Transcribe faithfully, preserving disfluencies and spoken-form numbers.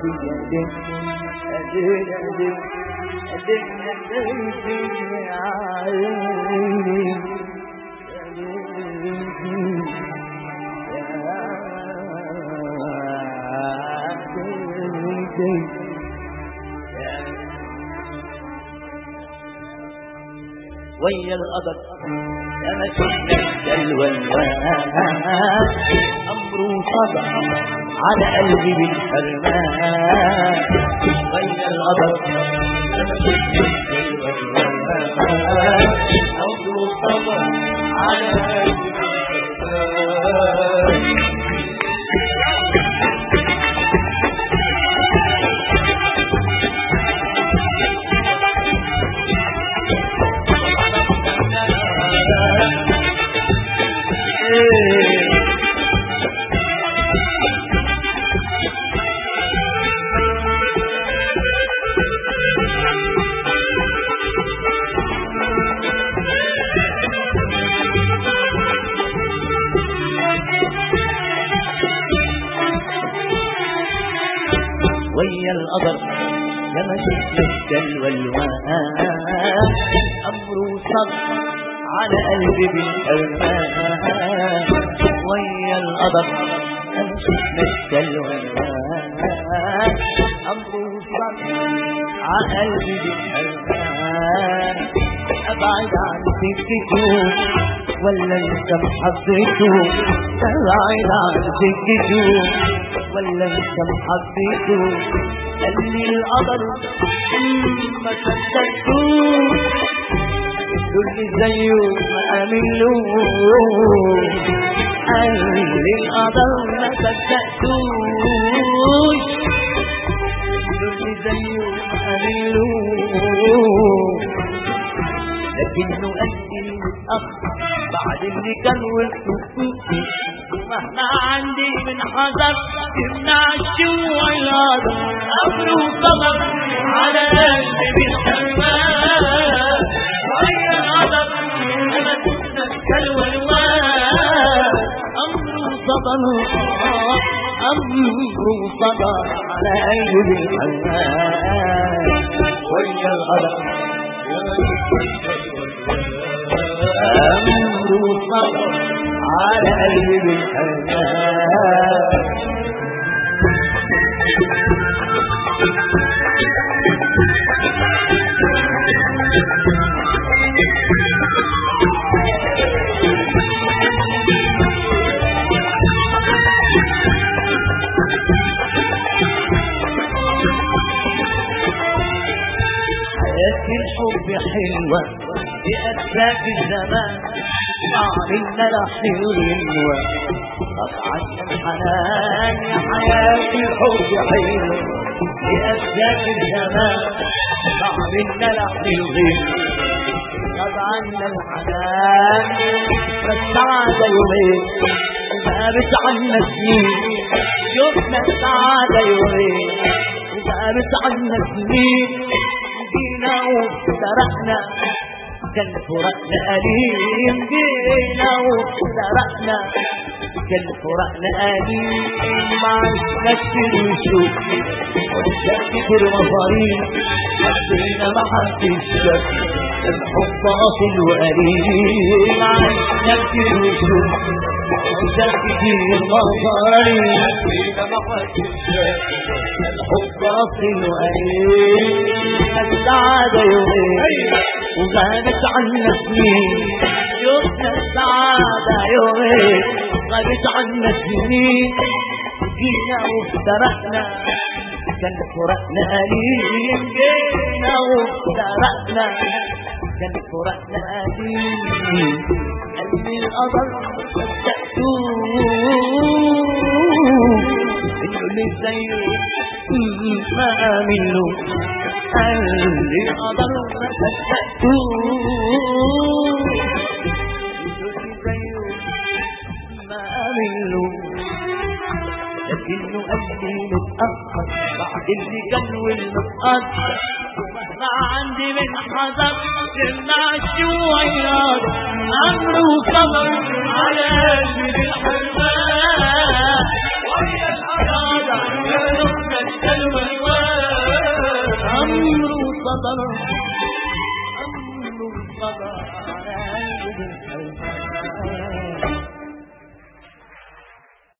ويا القدر لما شفنا الجلوى الوان أمره صدع على قلبي بالحرمان. ويا القدر لما شفنا الجلوى الوان أمره صدع على قلبي بالحرمان. ويا القدر لما شفنا الجلوى الوان أمره صدع على قلبي بالحرمان. ويا القدر لما شفنا الجلوى الوان أمره صدع على قلبي بالحرمان. أبعد عن سكته ولا انت محبته؟ أبعد عن سكته ولا انت محبته؟ قال لي القدر ما صدقتوش، دول زيه ما امنلوش. قال لي القدر ما صدقتوش، دول زيه ما امنلوش. لكنه قلبي متأخر بعد اللي كان وقته، مهما عندي من حذر يمنع الشوع الهدر. أمره صبر على قلبي بالحرمان. ويا القدر لما شفنا الجلوى الوان أمره صبر أمره صبر على قلبي بالحرمان. ويا القدر أمره صبر على قلبي بالحرمان. حياة الحب حلوة بأسلاك الزمان، عملنا لحن الغنوة طبعا الحنان. يا حياة الحب حلوة بأسلاك الزمان، عملنا لحن الغنوة طبعا الحنان. فالسعادة يومين وغابت عنا سنين، شفنا السعادة يومين وغابت عنا سنين. جينا وافترقنا كان فرقنا أليم، جينا وافترقنا كان فرقنا أليم. ما عشنا كتير وشوف وعشنا كتير مصاريف، حسينا ما حدش شاف الحب أصل وأليم. ما عشنا كتير وشوف وعشنا كتير مصاريف، حسينا ما حدش شاف الحب أصل وأليم. السعادة يومين وغابت عنا سنين، شفنا السعادة يومين غابت عنا سنين. جينا وافترقنا كان فرقنا أليم، جينا وافترقنا كان فرقنا أليم. قلبي القدر صدقتوه، إنه اللي زيه ما آمنه. قال لي القدر ما صدقتوه، اللي زيه ما آمنه. لكنه قلبي متأخر بعد اللي كان والمتأخر، ومهما عندي من حذر يمنع الشوع الهدر. أمره صبر على قلبي بالحرمان. ويا القدر يا رب الكلمة القدر أمر القدر على قلب الحب